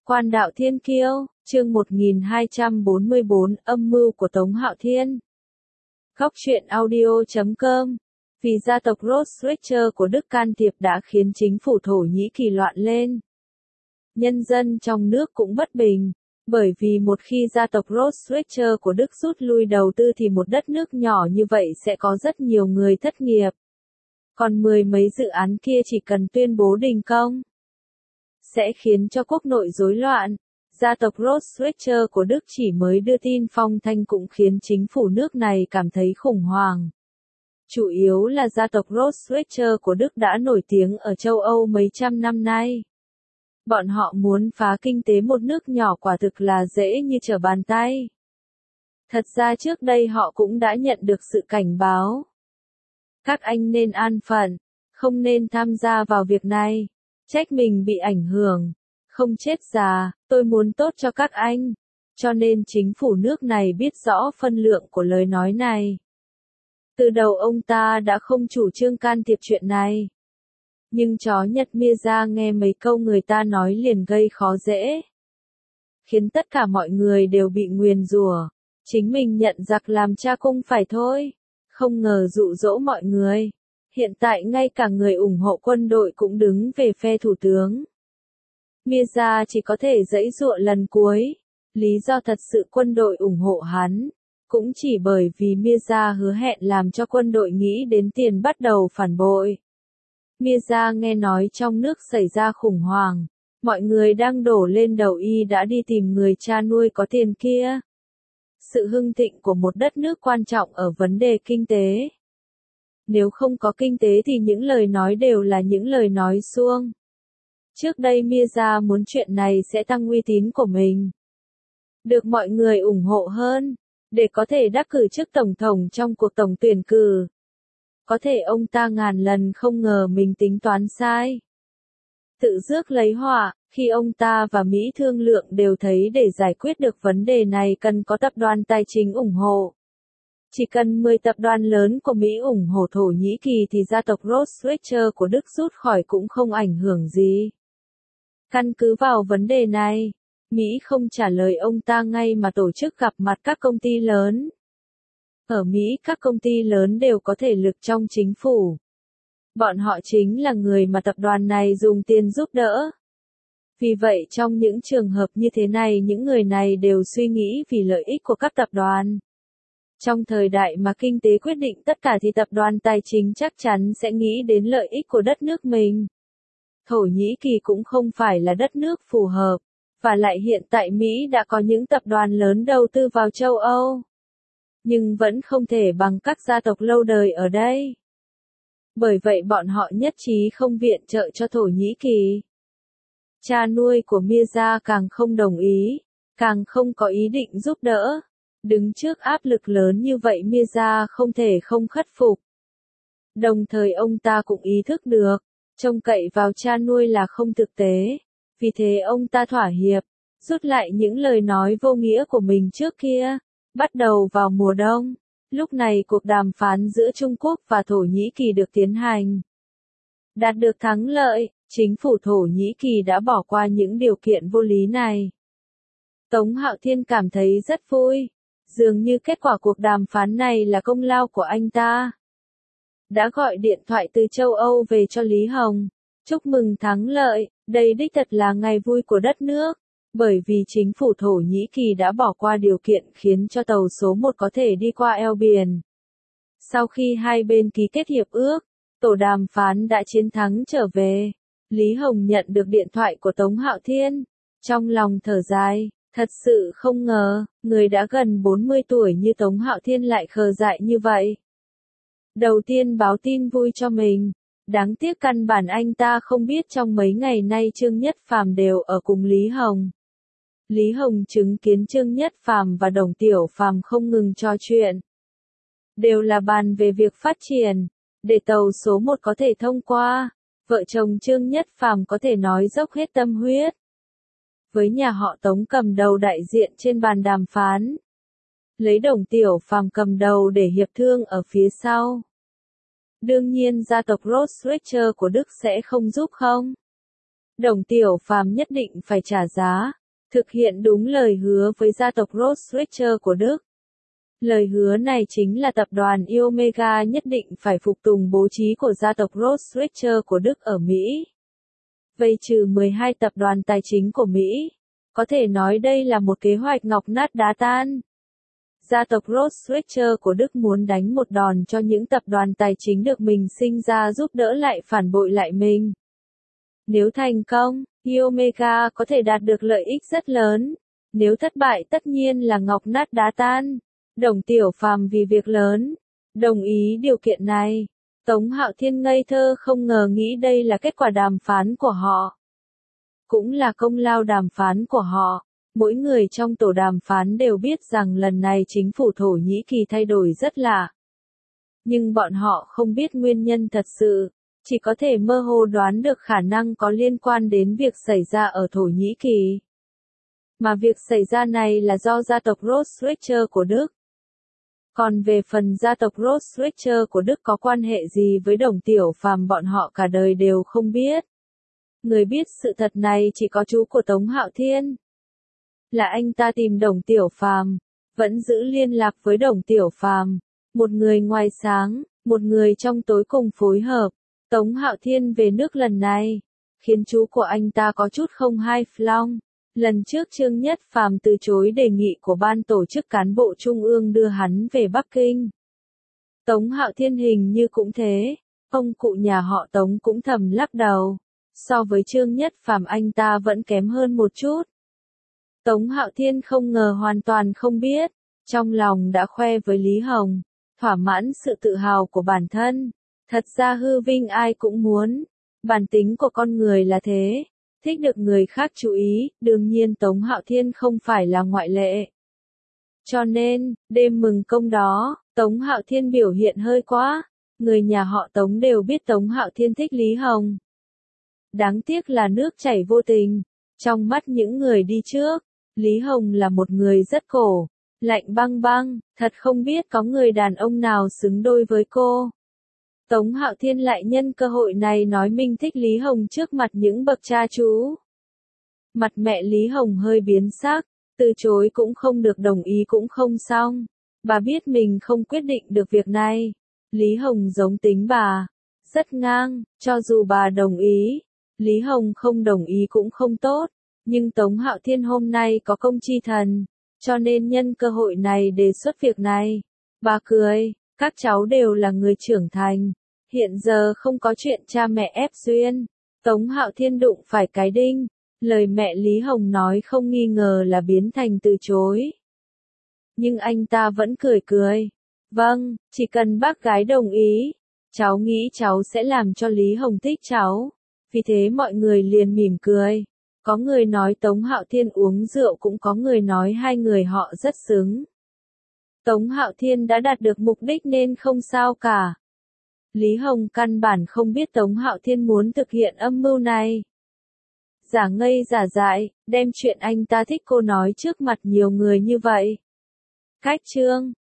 Quan đạo thiên kiêu, chương 1244, âm mưu của Tống Hạo Thiên. Góc truyện audio.com. Vì gia tộc Rothschild của Đức can thiệp đã khiến chính phủ Thổ Nhĩ Kỳ loạn lên. Nhân dân trong nước cũng bất bình, bởi vì một khi gia tộc Rothschild của Đức rút lui đầu tư thì một đất nước nhỏ như vậy sẽ có rất nhiều người thất nghiệp. Còn mười mấy dự án kia chỉ cần tuyên bố đình công sẽ khiến cho quốc nội rối loạn. Gia tộc Rothschild của Đức chỉ mới đưa tin phong thanh cũng khiến chính phủ nước này cảm thấy khủng hoảng. Chủ yếu là gia tộc Rothschild của Đức đã nổi tiếng ở châu Âu mấy trăm năm nay. Bọn họ muốn phá kinh tế một nước nhỏ quả thực là dễ như trở bàn tay. Thật ra trước đây họ cũng đã nhận được sự cảnh báo. Các anh nên an phận, không nên tham gia vào việc này. Trách mình bị ảnh hưởng, không chết già, tôi muốn tốt cho các anh. Cho nên chính phủ nước này biết rõ phân lượng của lời nói này. Từ đầu ông ta đã không chủ trương can thiệp chuyện này. Nhưng chó Nhật Mirza nghe mấy câu người ta nói liền gây khó dễ. Khiến tất cả mọi người đều bị nguyền rủa. Chính mình nhận giặc làm cha cũng phải thôi. Không ngờ dụ dỗ mọi người. Hiện tại ngay cả người ủng hộ quân đội cũng đứng về phe thủ tướng. Mirza chỉ có thể giãy giụa lần cuối. Lý do thật sự quân đội ủng hộ hắn, cũng chỉ bởi vì Mirza hứa hẹn làm cho quân đội nghĩ đến tiền bắt đầu phản bội. Mirza nghe nói trong nước xảy ra khủng hoảng, mọi người đang đổ lên đầu y đã đi tìm người cha nuôi có tiền kia. Sự hưng thịnh của một đất nước quan trọng ở vấn đề kinh tế. Nếu không có kinh tế thì những lời nói đều là những lời nói suông. Trước đây Mirza muốn chuyện này sẽ tăng uy tín của mình. Được mọi người ủng hộ hơn, để có thể đắc cử chức tổng thống trong cuộc tổng tuyển cử. Có thể ông ta ngàn lần không ngờ mình tính toán sai. Tự rước lấy họa, khi ông ta và Mỹ thương lượng đều thấy để giải quyết được vấn đề này cần có tập đoàn tài chính ủng hộ. Chỉ cần 10 tập đoàn lớn của Mỹ ủng hộ Thổ Nhĩ Kỳ thì gia tộc Rothschild của Đức rút khỏi cũng không ảnh hưởng gì. Căn cứ vào vấn đề này, Mỹ không trả lời ông ta ngay mà tổ chức gặp mặt các công ty lớn. Ở Mỹ các công ty lớn đều có thể lực trong chính phủ. Bọn họ chính là người mà tập đoàn này dùng tiền giúp đỡ. Vì vậy trong những trường hợp như thế này những người này đều suy nghĩ vì lợi ích của các tập đoàn. Trong thời đại mà kinh tế quyết định tất cả thì tập đoàn tài chính chắc chắn sẽ nghĩ đến lợi ích của đất nước mình. Thổ Nhĩ Kỳ cũng không phải là đất nước phù hợp, và lại hiện tại Mỹ đã có những tập đoàn lớn đầu tư vào châu Âu. Nhưng vẫn không thể bằng các gia tộc lâu đời ở đây. Bởi vậy bọn họ nhất trí không viện trợ cho Thổ Nhĩ Kỳ. Cha nuôi của Mirza càng không đồng ý, càng không có ý định giúp đỡ. Đứng trước áp lực lớn như vậy Mirza không thể không khất phục. Đồng thời ông ta cũng ý thức được, trông cậy vào cha nuôi là không thực tế. Vì thế ông ta thỏa hiệp, rút lại những lời nói vô nghĩa của mình trước kia. Bắt đầu vào mùa đông, lúc này cuộc đàm phán giữa Trung Quốc và Thổ Nhĩ Kỳ được tiến hành. Đạt được thắng lợi, chính phủ Thổ Nhĩ Kỳ đã bỏ qua những điều kiện vô lý này. Tống Hạo Thiên cảm thấy rất vui. Dường như kết quả cuộc đàm phán này là công lao của anh ta. Đã gọi điện thoại từ châu Âu về cho Lý Hồng. Chúc mừng thắng lợi, đây đích thật là ngày vui của đất nước. Bởi vì chính phủ Thổ Nhĩ Kỳ đã bỏ qua điều kiện khiến cho tàu số 1 có thể đi qua eo biển. Sau khi hai bên ký kết hiệp ước, tổ đàm phán đã chiến thắng trở về. Lý Hồng nhận được điện thoại của Tống Hạo Thiên. Trong lòng thở dài. Thật sự không ngờ, người đã gần 40 tuổi như Tống Hạo Thiên lại khờ dại như vậy. Đầu tiên báo tin vui cho mình. Đáng tiếc căn bản anh ta không biết trong mấy ngày nay Trương Nhất Phàm đều ở cùng Lý Hồng. Lý Hồng chứng kiến Trương Nhất Phàm và Đồng Tiểu Phàm không ngừng trò chuyện. Đều là bàn về việc phát triển, để tàu số 1 có thể thông qua. Vợ chồng Trương Nhất Phàm có thể nói dốc hết tâm huyết. Với nhà họ Tống cầm đầu đại diện trên bàn đàm phán. Lấy Đồng Tiểu Phàm cầm đầu để hiệp thương ở phía sau. Đương nhiên gia tộc Rothschild của Đức sẽ không giúp không? Đồng Tiểu Phàm nhất định phải trả giá, thực hiện đúng lời hứa với gia tộc Rothschild của Đức. Lời hứa này chính là tập đoàn Iomega nhất định phải phục tùng bố trí của gia tộc Rothschild của Đức ở Mỹ. Vây trừ 12 tập đoàn tài chính của Mỹ. Có thể nói đây là một kế hoạch ngọc nát đá tan. Gia tộc Rothschild của Đức muốn đánh một đòn cho những tập đoàn tài chính được mình sinh ra giúp đỡ lại phản bội lại mình. Nếu thành công, Iomega có thể đạt được lợi ích rất lớn. Nếu thất bại tất nhiên là ngọc nát đá tan. Đồng Tiểu Phàm vì việc lớn, đồng ý điều kiện này. Tống Hạo Thiên ngây thơ không ngờ nghĩ đây là kết quả đàm phán của họ. Cũng là công lao đàm phán của họ. Mỗi người trong tổ đàm phán đều biết rằng lần này chính phủ Thổ Nhĩ Kỳ thay đổi rất lạ. Nhưng bọn họ không biết nguyên nhân thật sự, chỉ có thể mơ hồ đoán được khả năng có liên quan đến việc xảy ra ở Thổ Nhĩ Kỳ. Mà việc xảy ra này là do gia tộc Rothschild của Đức. Còn về phần gia tộc Rothschild của Đức có quan hệ gì với Đồng Tiểu Phàm bọn họ cả đời đều không biết. Người biết sự thật này chỉ có chú của Tống Hạo Thiên. Là anh ta tìm Đồng Tiểu Phàm, vẫn giữ liên lạc với Đồng Tiểu Phàm, một người ngoài sáng, một người trong tối cùng phối hợp. Tống Hạo Thiên về nước lần này, khiến chú của anh ta có chút không hai phong. Lần trước Trương Nhất Phàm từ chối đề nghị của ban tổ chức cán bộ trung ương đưa hắn về Bắc Kinh. Tống Hạo Thiên hình như cũng thế, ông cụ nhà họ Tống cũng thầm lắc đầu. So với Trương Nhất Phàm anh ta vẫn kém hơn một chút. Tống Hạo Thiên không ngờ hoàn toàn không biết, trong lòng đã khoe với Lý Hồng, thỏa mãn sự tự hào của bản thân. Thật ra hư vinh ai cũng muốn, bản tính của con người là thế. Thích được người khác chú ý, đương nhiên Tống Hạo Thiên không phải là ngoại lệ. Cho nên, đêm mừng công đó, Tống Hạo Thiên biểu hiện hơi quá, người nhà họ Tống đều biết Tống Hạo Thiên thích Lý Hồng. Đáng tiếc là nước chảy vô tình, trong mắt những người đi trước, Lý Hồng là một người rất cổ, lạnh băng băng, thật không biết có người đàn ông nào xứng đôi với cô. Tống Hạo Thiên lại nhân cơ hội này nói mình thích Lý Hồng trước mặt những bậc cha chú. Mặt mẹ Lý Hồng hơi biến sắc, từ chối cũng không được đồng ý cũng không xong. Bà biết mình không quyết định được việc này. Lý Hồng giống tính bà, rất ngang, cho dù bà đồng ý, Lý Hồng không đồng ý cũng không tốt. Nhưng Tống Hạo Thiên hôm nay có công chi thần, cho nên nhân cơ hội này đề xuất việc này. Bà cười. Các cháu đều là người trưởng thành, hiện giờ không có chuyện cha mẹ ép duyên. Tống Hạo Thiên đụng phải cái đinh, lời mẹ Lý Hồng nói không nghi ngờ là biến thành từ chối. Nhưng anh ta vẫn cười cười. Vâng, chỉ cần bác gái đồng ý, cháu nghĩ cháu sẽ làm cho Lý Hồng thích cháu. Vì thế mọi người liền mỉm cười. Có người nói Tống Hạo Thiên uống rượu cũng có người nói hai người họ rất xứng. Tống Hạo Thiên đã đạt được mục đích nên không sao cả. Lý Hồng căn bản không biết Tống Hạo Thiên muốn thực hiện âm mưu này. Giả ngây giả dại, đem chuyện anh ta thích cô nói trước mặt nhiều người như vậy. Cách chương